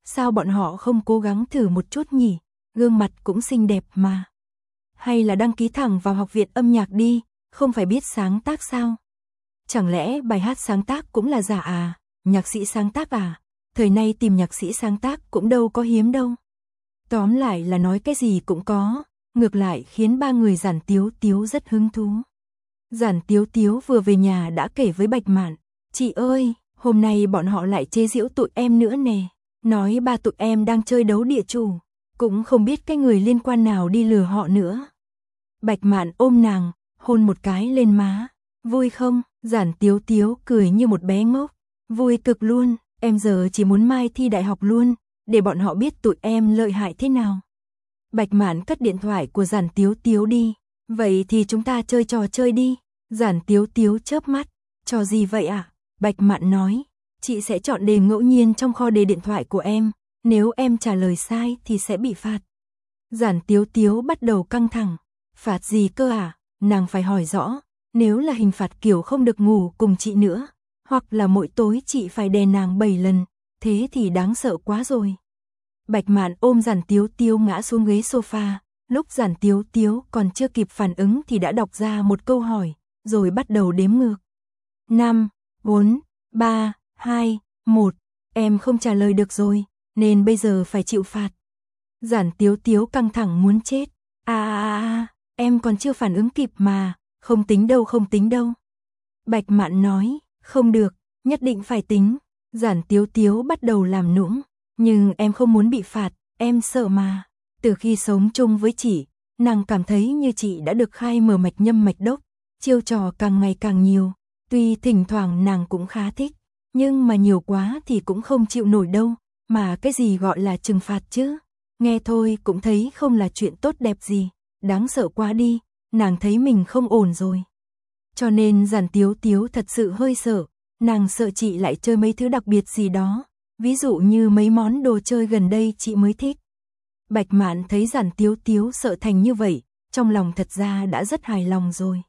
sao bọn họ không cố gắng thử một chút nhỉ, gương mặt cũng xinh đẹp mà. Hay là đăng ký thẳng vào học viện âm nhạc đi, không phải biết sáng tác sao? Chẳng lẽ bài hát sáng tác cũng là giả à, nhạc sĩ sáng tác à? Thời nay tìm nhạc sĩ sáng tác cũng đâu có hiếm đâu. Tóm lại là nói cái gì cũng có, ngược lại khiến ba người Giản Tiếu Tiếu rất hứng thú. Giản Tiếu Tiếu vừa về nhà đã kể với Bạch Mạn, chị ơi, hôm nay bọn họ lại chế giễu tụi em nữa nè, nói ba tụi em đang chơi đấu địa chủ, cũng không biết cái người liên quan nào đi lừa họ nữa. Bạch Mạn ôm nàng, hôn một cái lên má, vui không? Giản Tiếu Tiếu cười như một bé ngốc, vui cực luôn, em giờ chỉ muốn mai thi đại học luôn, để bọn họ biết tụi em lợi hại thế nào. Bạch Mạn cất điện thoại của Giản Tiếu Tiếu đi, vậy thì chúng ta chơi trò chơi đi. Giản Tiếu Tiếu chớp mắt, trò gì vậy ạ? À? Bạch Mạn nói, chị sẽ chọn đề ngẫu nhiên trong kho đề điện thoại của em, nếu em trả lời sai thì sẽ bị phạt. Giản Tiếu Tiếu bắt đầu căng thẳng, phạt gì cơ à? Nàng phải hỏi rõ, nếu là hình phạt kiểu không được ngủ cùng chị nữa, hoặc là mỗi tối chị phải đè nàng bảy lần, thế thì đáng sợ quá rồi. Bạch Mạn ôm Giản Tiếu Tiếu ngã xuống ghế sofa, lúc Giản Tiếu Tiếu còn chưa kịp phản ứng thì đã đọc ra một câu hỏi, rồi bắt đầu đếm ngược. năm, bốn, ba, hai, một, em không trả lời được rồi, nên bây giờ phải chịu phạt. Giản Tiếu Tiếu căng thẳng muốn chết, à à à, em còn chưa phản ứng kịp mà, không tính đâu không tính đâu. Bạch Mạn nói, không được, nhất định phải tính. Giản Tiếu Tiếu bắt đầu làm nũng, nhưng em không muốn bị phạt, em sợ mà. Từ khi sống chung với chị, nàng cảm thấy như chị đã được khai mở mạch nhâm mạch đốc, chiêu trò càng ngày càng nhiều, tuy thỉnh thoảng nàng cũng khá thích, nhưng mà nhiều quá thì cũng không chịu nổi đâu, mà cái gì gọi là trừng phạt chứ, nghe thôi cũng thấy không là chuyện tốt đẹp gì, đáng sợ quá đi, nàng thấy mình không ổn rồi. Cho nên Giản Tiếu Tiếu thật sự hơi sợ, nàng sợ chị lại chơi mấy thứ đặc biệt gì đó, ví dụ như mấy món đồ chơi gần đây chị mới thích. Bạch Mạn thấy Giản Tiếu Tiếu sợ thành như vậy, trong lòng thật ra đã rất hài lòng rồi.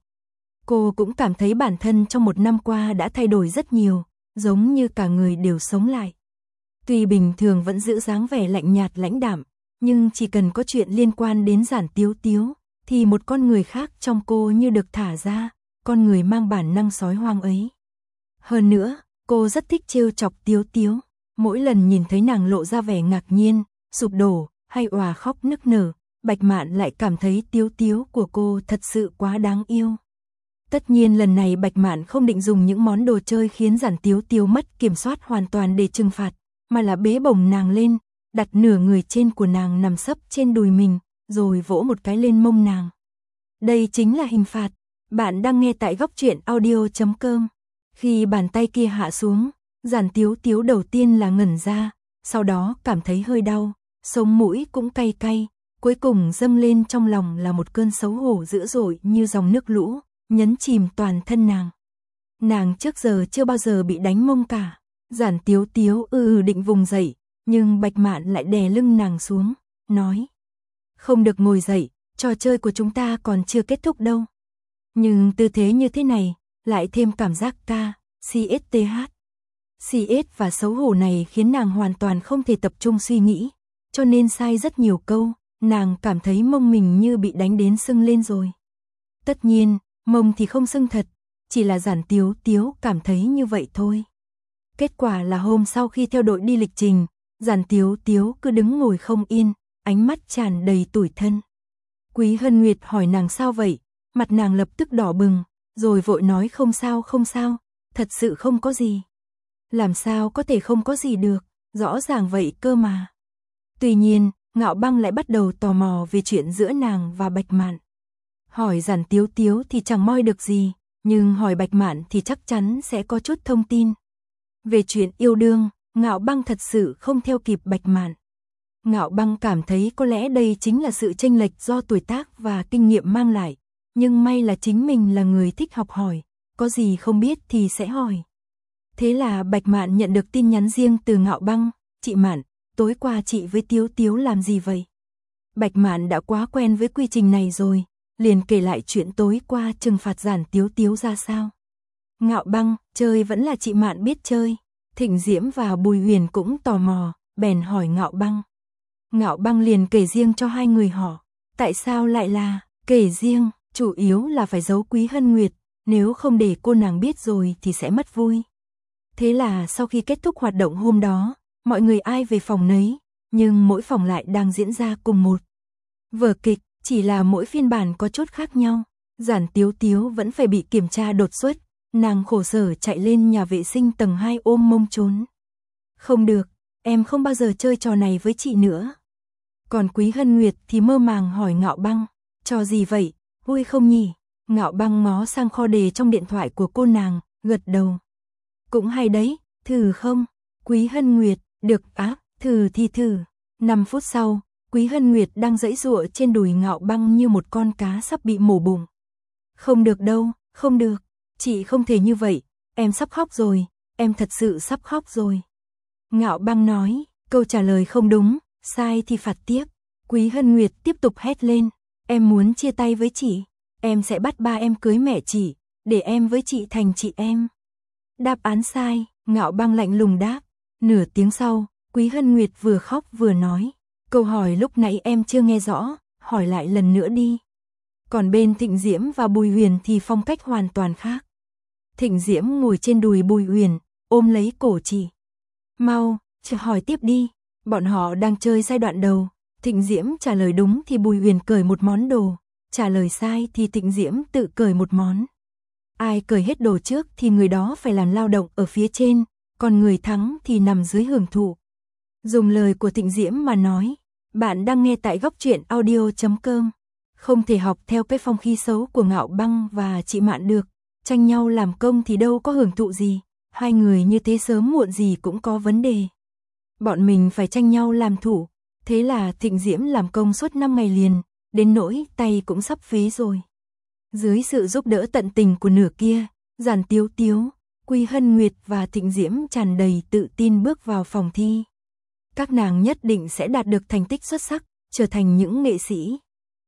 Cô cũng cảm thấy bản thân trong một năm qua đã thay đổi rất nhiều, giống như cả người đều sống lại. Tuy bình thường vẫn giữ dáng vẻ lạnh nhạt lãnh đạm, nhưng chỉ cần có chuyện liên quan đến Giản Tiếu Tiếu, thì một con người khác trong cô như được thả ra, con người mang bản năng sói hoang ấy. Hơn nữa, cô rất thích trêu chọc Tiếu Tiếu, mỗi lần nhìn thấy nàng lộ ra vẻ ngạc nhiên, sụp đổ, hay òa khóc nức nở, Bạch Mạn lại cảm thấy Tiếu Tiếu của cô thật sự quá đáng yêu. Tất nhiên lần này Bạch Mạn không định dùng những món đồ chơi khiến Giản Tiếu Tiếu mất kiểm soát hoàn toàn để trừng phạt, mà là bế bổng nàng lên, đặt nửa người trên của nàng nằm sấp trên đùi mình, rồi vỗ một cái lên mông nàng. Đây chính là hình phạt. Bạn đang nghe tại góc truyện audio chấm com. Khi bàn tay kia hạ xuống, Giản Tiếu Tiếu đầu tiên là ngẩn ra, sau đó cảm thấy hơi đau, sống mũi cũng cay cay, cuối cùng dâng lên trong lòng là một cơn xấu hổ dữ dội như dòng nước lũ, nhấn chìm toàn thân nàng. Nàng trước giờ chưa bao giờ bị đánh mông cả. Giản Tiếu Tiếu ư ừ định vùng dậy, nhưng Bạch Mạn lại đè lưng nàng xuống, nói: "Không được ngồi dậy, trò chơi của chúng ta còn chưa kết thúc đâu." Nhưng tư thế như thế này, lại thêm cảm giác ca, xê ét tê hát. xê ét và xấu hổ này khiến nàng hoàn toàn không thể tập trung suy nghĩ, cho nên sai rất nhiều câu, nàng cảm thấy mông mình như bị đánh đến sưng lên rồi. Tất nhiên, mông thì không sưng thật, chỉ là Giản Tiếu Tiếu cảm thấy như vậy thôi. Kết quả là hôm sau khi theo đội đi lịch trình, Giản Tiếu Tiếu cứ đứng ngồi không yên, ánh mắt tràn đầy tủi thân. Quý Hân Nguyệt hỏi nàng sao vậy, mặt nàng lập tức đỏ bừng, rồi vội nói không sao không sao, thật sự không có gì. Làm sao có thể không có gì được, rõ ràng vậy cơ mà. Tuy nhiên, Ngạo Băng lại bắt đầu tò mò về chuyện giữa nàng và Bạch Mạn. Hỏi Giản Tiếu Tiếu thì chẳng moi được gì, nhưng hỏi Bạch Mạn thì chắc chắn sẽ có chút thông tin. Về chuyện yêu đương, Ngạo Băng thật sự không theo kịp Bạch Mạn. Ngạo Băng cảm thấy có lẽ đây chính là sự chênh lệch do tuổi tác và kinh nghiệm mang lại, nhưng may là chính mình là người thích học hỏi, có gì không biết thì sẽ hỏi. Thế là Bạch Mạn nhận được tin nhắn riêng từ Ngạo Băng: "Chị Mạn, tối qua chị với Tiếu Tiếu làm gì vậy?" Bạch Mạn đã quá quen với quy trình này rồi, liền kể lại chuyện tối qua trừng phạt Giản Tiếu Tiếu ra sao. Ngạo Băng: "Chơi vẫn là chị Mạn biết chơi." Thịnh Diễm và Bùi Huyền cũng tò mò, bèn hỏi Ngạo Băng. Ngạo Băng liền kể riêng cho hai người họ. Tại sao lại là kể riêng, chủ yếu là phải giấu Quý Hân Nguyệt, nếu không để cô nàng biết rồi thì sẽ mất vui. Thế là sau khi kết thúc hoạt động hôm đó, mọi người ai về phòng nấy, nhưng mỗi phòng lại đang diễn ra cùng một vở kịch, chỉ là mỗi phiên bản có chút khác nhau. Giản Tiếu Tiếu vẫn phải bị kiểm tra đột xuất, nàng khổ sở chạy lên nhà vệ sinh tầng hai ôm mông trốn. Không được, em không bao giờ chơi trò này với chị nữa. Còn Quý Hân Nguyệt thì mơ màng hỏi Ngạo Băng, trò gì vậy, vui không nhỉ? Ngạo Băng ngó sang kho đề trong điện thoại của cô nàng, gật đầu. Cũng hay đấy, thử không? Quý Hân Nguyệt, được á, thử thì thử. năm phút sau, Quý Hân Nguyệt đang giãy giụa trên đùi Ngạo Băng như một con cá sắp bị mổ bụng. Không được đâu, không được, chị không thể như vậy, em sắp khóc rồi, em thật sự sắp khóc rồi. Ngạo Băng nói, câu trả lời không đúng, sai thì phạt tiếp. Quý Hân Nguyệt tiếp tục hét lên, em muốn chia tay với chị, em sẽ bắt ba em cưới mẹ chị, để em với chị thành chị em. Đáp án sai, Ngạo Băng lạnh lùng đáp. Nửa tiếng sau, Quý Hân Nguyệt vừa khóc vừa nói, câu hỏi lúc nãy em chưa nghe rõ, hỏi lại lần nữa đi. Còn bên Thịnh Diễm và Bùi Huyền thì phong cách hoàn toàn khác. Thịnh Diễm ngồi trên đùi Bùi Huyền, ôm lấy cổ chị. Mau, chờ hỏi tiếp đi. Bọn họ đang chơi giai đoạn đầu. Thịnh Diễm trả lời đúng thì Bùi Huyền cởi một món đồ. Trả lời sai thì Thịnh Diễm tự cởi một món. Ai cởi hết đồ trước thì người đó phải làm lao động ở phía trên, còn người thắng thì nằm dưới hưởng thụ. Dùng lời của Thịnh Diễm mà nói, bạn đang nghe tại góc truyện audio chấm com. Không thể học theo cái phong khí xấu của Ngạo Băng và chị Mạn được, tranh nhau làm công thì đâu có hưởng thụ gì, hai người như thế sớm muộn gì cũng có vấn đề. Bọn mình phải tranh nhau làm thủ, thế là Thịnh Diễm làm công suốt năm ngày liền, đến nỗi tay cũng sắp phế rồi. Dưới sự giúp đỡ tận tình của nửa kia, Giản Tiếu Tiếu, Quý Hân Nguyệt và Thịnh Diễm tràn đầy tự tin bước vào phòng thi. Các nàng nhất định sẽ đạt được thành tích xuất sắc, trở thành những nghệ sĩ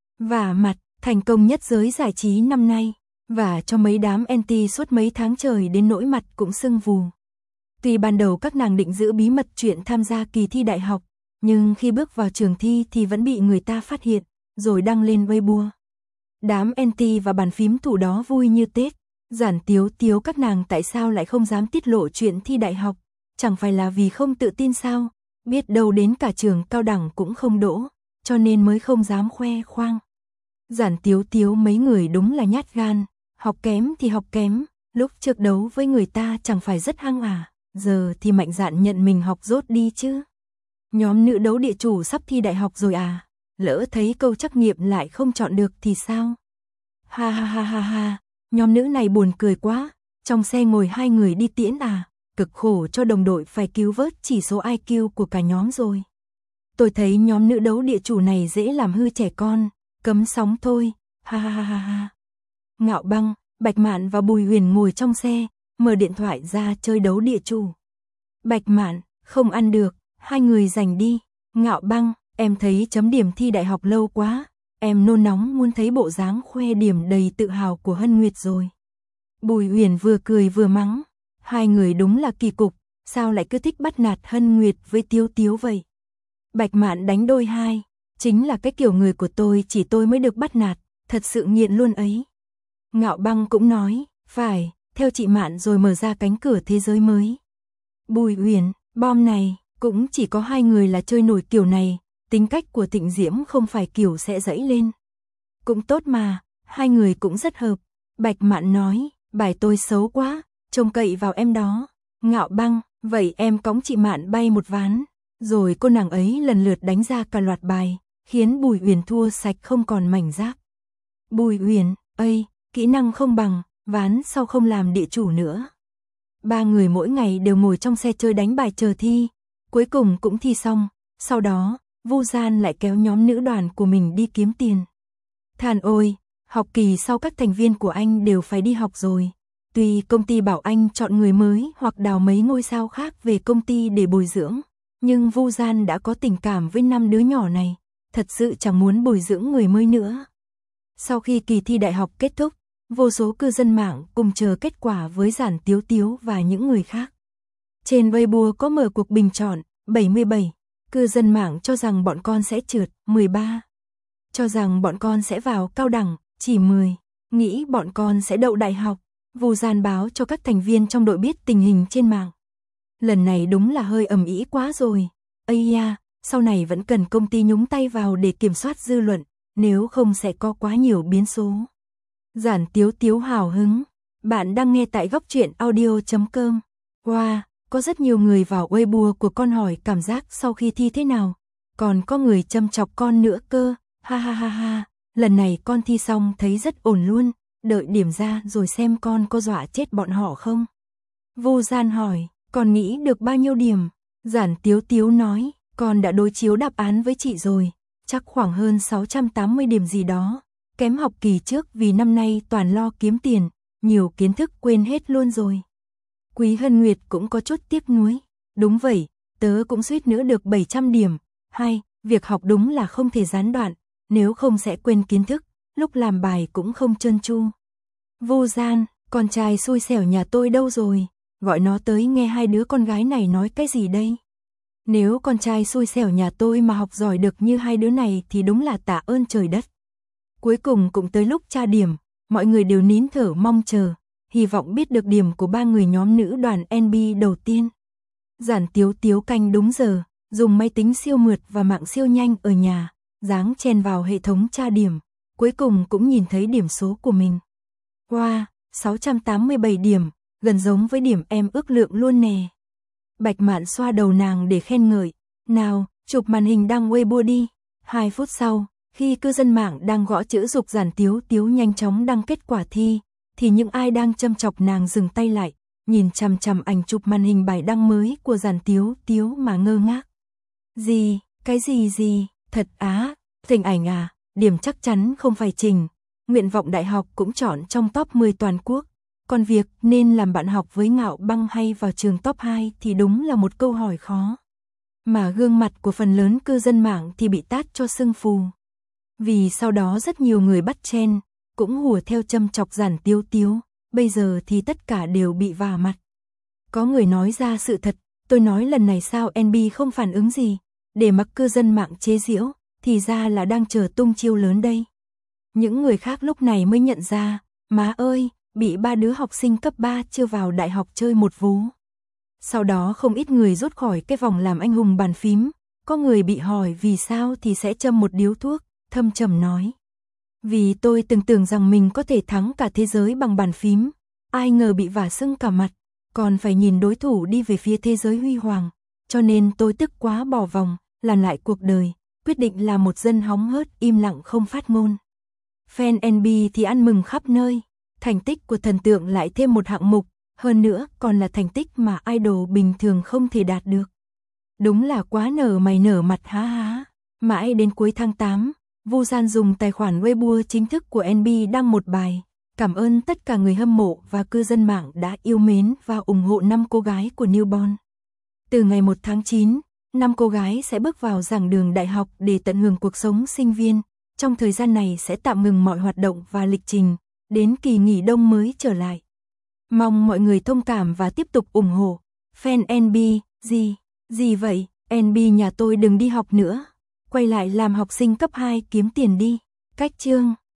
vả mặt, thành công nhất giới giải trí năm nay, và cho mấy đám anti suốt mấy tháng trời đến nỗi mặt cũng sưng vù. Tuy ban đầu các nàng định giữ bí mật chuyện tham gia kỳ thi đại học, nhưng khi bước vào trường thi thì vẫn bị người ta phát hiện, rồi đăng lên Weibo. Đám anti và bàn phím thủ đó vui như Tết. Giản Tiếu Tiếu các nàng tại sao lại không dám tiết lộ chuyện thi đại học, chẳng phải là vì không tự tin sao, biết đâu đến cả trường cao đẳng cũng không đỗ, cho nên mới không dám khoe khoang. Giản Tiếu Tiếu mấy người đúng là nhát gan, học kém thì học kém, lúc trước đấu với người ta chẳng phải rất hăng à, giờ thì mạnh dạn nhận mình học dốt đi chứ. Nhóm nữ đấu địa chủ sắp thi đại học rồi à, lỡ thấy câu trắc nghiệm lại không chọn được thì sao? Ha ha ha ha ha, nhóm nữ này buồn cười quá, trong xe ngồi hai người đi tiễn à, cực khổ cho đồng đội phải cứu vớt chỉ số i kiu của cả nhóm rồi. Tôi thấy nhóm nữ đấu địa chủ này dễ làm hư trẻ con, cấm sóng thôi, ha ha ha ha ha. Ngạo Băng, Bạch Mạn và Bùi Huyền ngồi trong xe, mở điện thoại ra chơi đấu địa chủ. Bạch Mạn, không ăn được, hai người giành đi. Ngạo Băng, em thấy chấm điểm thi đại học lâu quá, em nôn nóng muốn thấy bộ dáng khoe điểm đầy tự hào của Hân Nguyệt rồi. Bùi Huyền vừa cười vừa mắng, hai người đúng là kỳ cục, sao lại cứ thích bắt nạt Hân Nguyệt với Tiếu Tiếu vậy? Bạch Mạn đánh đôi hai, chính là cái kiểu người của tôi, chỉ tôi mới được bắt nạt, thật sự nghiện luôn ấy. Ngạo Băng cũng nói, phải, theo chị Mạn rồi mở ra cánh cửa thế giới mới. Bùi Huyền, bom này, cũng chỉ có hai người là chơi nổi kiểu này, tính cách của Thịnh Diễm không phải kiểu sẽ dẫy lên. Cũng tốt mà, hai người cũng rất hợp. Bạch Mạn nói, bài tôi xấu quá, trông cậy vào em đó. Ngạo Băng, vậy em cõng chị Mạn bay một ván. Rồi cô nàng ấy lần lượt đánh ra cả loạt bài, khiến Bùi Huyền thua sạch không còn mảnh giáp. Bùi Huyền, ây, kỹ năng không bằng, ván sau không làm địa chủ nữa. Ba người mỗi ngày đều ngồi trong xe chơi đánh bài chờ thi, cuối cùng cũng thi xong, sau đó, Vu Gian lại kéo nhóm nữ đoàn của mình đi kiếm tiền. Than ôi, học kỳ sau các thành viên của anh đều phải đi học rồi. Tuy công ty bảo anh chọn người mới hoặc đào mấy ngôi sao khác về công ty để bồi dưỡng, nhưng Vu Gian đã có tình cảm với năm đứa nhỏ này, thật sự chẳng muốn bồi dưỡng người mới nữa. Sau khi kỳ thi đại học kết thúc, vô số cư dân mạng cùng chờ kết quả với Giản Tiếu Tiếu và những người khác. Trên Weibo có mở cuộc bình chọn, bảy mươi bảy Cư dân mạng cho rằng bọn con sẽ trượt, mười ba. Cho rằng bọn con sẽ vào cao đẳng, chỉ mười. Nghĩ bọn con sẽ đậu đại học. Vu Gian báo cho các thành viên trong đội biết tình hình trên mạng. Lần này đúng là hơi ầm ĩ quá rồi. Ây da, sau này vẫn cần công ty nhúng tay vào để kiểm soát dư luận, nếu không sẽ có quá nhiều biến số. Giản Tiếu Tiếu hào hứng. Bạn đang nghe tại góc truyện audio chấm com. Wow, có rất nhiều người vào Weibo của con hỏi cảm giác sau khi thi thế nào. Còn có người châm chọc con nữa cơ. Ha ha ha ha, lần này con thi xong thấy rất ổn luôn. Đợi điểm ra rồi xem con có dọa chết bọn họ không. Vu Gian hỏi, con nghĩ được bao nhiêu điểm? Giản Tiếu Tiếu nói, con đã đối chiếu đáp án với chị rồi. Chắc khoảng hơn sáu trăm tám mươi điểm gì đó. Kém học kỳ trước vì năm nay toàn lo kiếm tiền. Nhiều kiến thức quên hết luôn rồi. Quý Hân Nguyệt cũng có chút tiếc nuối. Đúng vậy, tớ cũng suýt nữa được bảy trăm điểm. Hay, việc học đúng là không thể gián đoạn. Nếu không sẽ quên kiến thức. Lúc làm bài cũng không trơn tru. Vu Gian, con trai xui xẻo nhà tôi đâu rồi? Gọi nó tới nghe hai đứa con gái này nói cái gì đây? Nếu con trai xui xẻo nhà tôi mà học giỏi được như hai đứa này thì đúng là tạ ơn trời đất. Cuối cùng cũng tới lúc tra điểm, mọi người đều nín thở mong chờ, hy vọng biết được điểm của ba người nhóm nữ đoàn en bê đầu tiên. Giản Tiếu Tiếu canh đúng giờ, dùng máy tính siêu mượt và mạng siêu nhanh ở nhà, dáng chen vào hệ thống tra điểm, cuối cùng cũng nhìn thấy điểm số của mình. Wow, sáu trăm tám mươi bảy điểm, gần giống với điểm em ước lượng luôn nè. Bạch Mạn xoa đầu nàng để khen ngợi, nào, chụp màn hình đăng Weibo đi. Hai phút sau, khi cư dân mạng đang gõ chữ dục Giản Tiếu Tiếu nhanh chóng đăng kết quả thi, thì những ai đang châm chọc nàng dừng tay lại, nhìn chằm chằm ảnh chụp màn hình bài đăng mới của Giản Tiếu Tiếu mà ngơ ngác. Gì, cái gì gì, thật á, hình ảnh à, điểm chắc chắn không phải trình. Nguyện vọng đại học cũng chọn trong top mười toàn quốc. Còn việc nên làm bạn học với Ngạo Băng hay vào trường top hai thì đúng là một câu hỏi khó. Mà gương mặt của phần lớn cư dân mạng thì bị tát cho sưng phù. Vì sau đó rất nhiều người bắt chen, cũng hùa theo châm chọc Giản Tiếu Tiếu, bây giờ thì tất cả đều bị vả mặt. Có người nói ra sự thật, tôi nói lần này sao en bê không phản ứng gì, để mặc cư dân mạng chế giễu, thì ra là đang chờ tung chiêu lớn đây. Những người khác lúc này mới nhận ra, má ơi, bị ba đứa học sinh cấp ba chưa vào đại học chơi một vố. Sau đó không ít người rút khỏi cái vòng làm anh hùng bàn phím, có người bị hỏi vì sao thì sẽ châm một điếu thuốc, thâm trầm nói. Vì tôi từng tưởng rằng mình có thể thắng cả thế giới bằng bàn phím, ai ngờ bị vả sưng cả mặt, còn phải nhìn đối thủ đi về phía thế giới huy hoàng, cho nên tôi tức quá bỏ vòng, làm lại cuộc đời, quyết định là một dân hóng hớt im lặng không phát ngôn. Fan en bê thì ăn mừng khắp nơi, thành tích của thần tượng lại thêm một hạng mục, hơn nữa còn là thành tích mà idol bình thường không thể đạt được. Đúng là quá nở mày nở mặt há há. Mãi đến cuối tháng tám, Vu Gian dùng tài khoản Weibo chính thức của en bê đăng một bài, cảm ơn tất cả người hâm mộ và cư dân mạng đã yêu mến và ủng hộ năm cô gái của Newborn. Từ ngày một tháng chín, năm cô gái sẽ bước vào giảng đường đại học để tận hưởng cuộc sống sinh viên. Trong thời gian này sẽ tạm ngừng mọi hoạt động và lịch trình, đến kỳ nghỉ đông mới trở lại. Mong mọi người thông cảm và tiếp tục ủng hộ. Fan en bê, gì, gì vậy, en bê nhà tôi đừng đi học nữa. Quay lại làm học sinh cấp hai kiếm tiền đi. Cách chương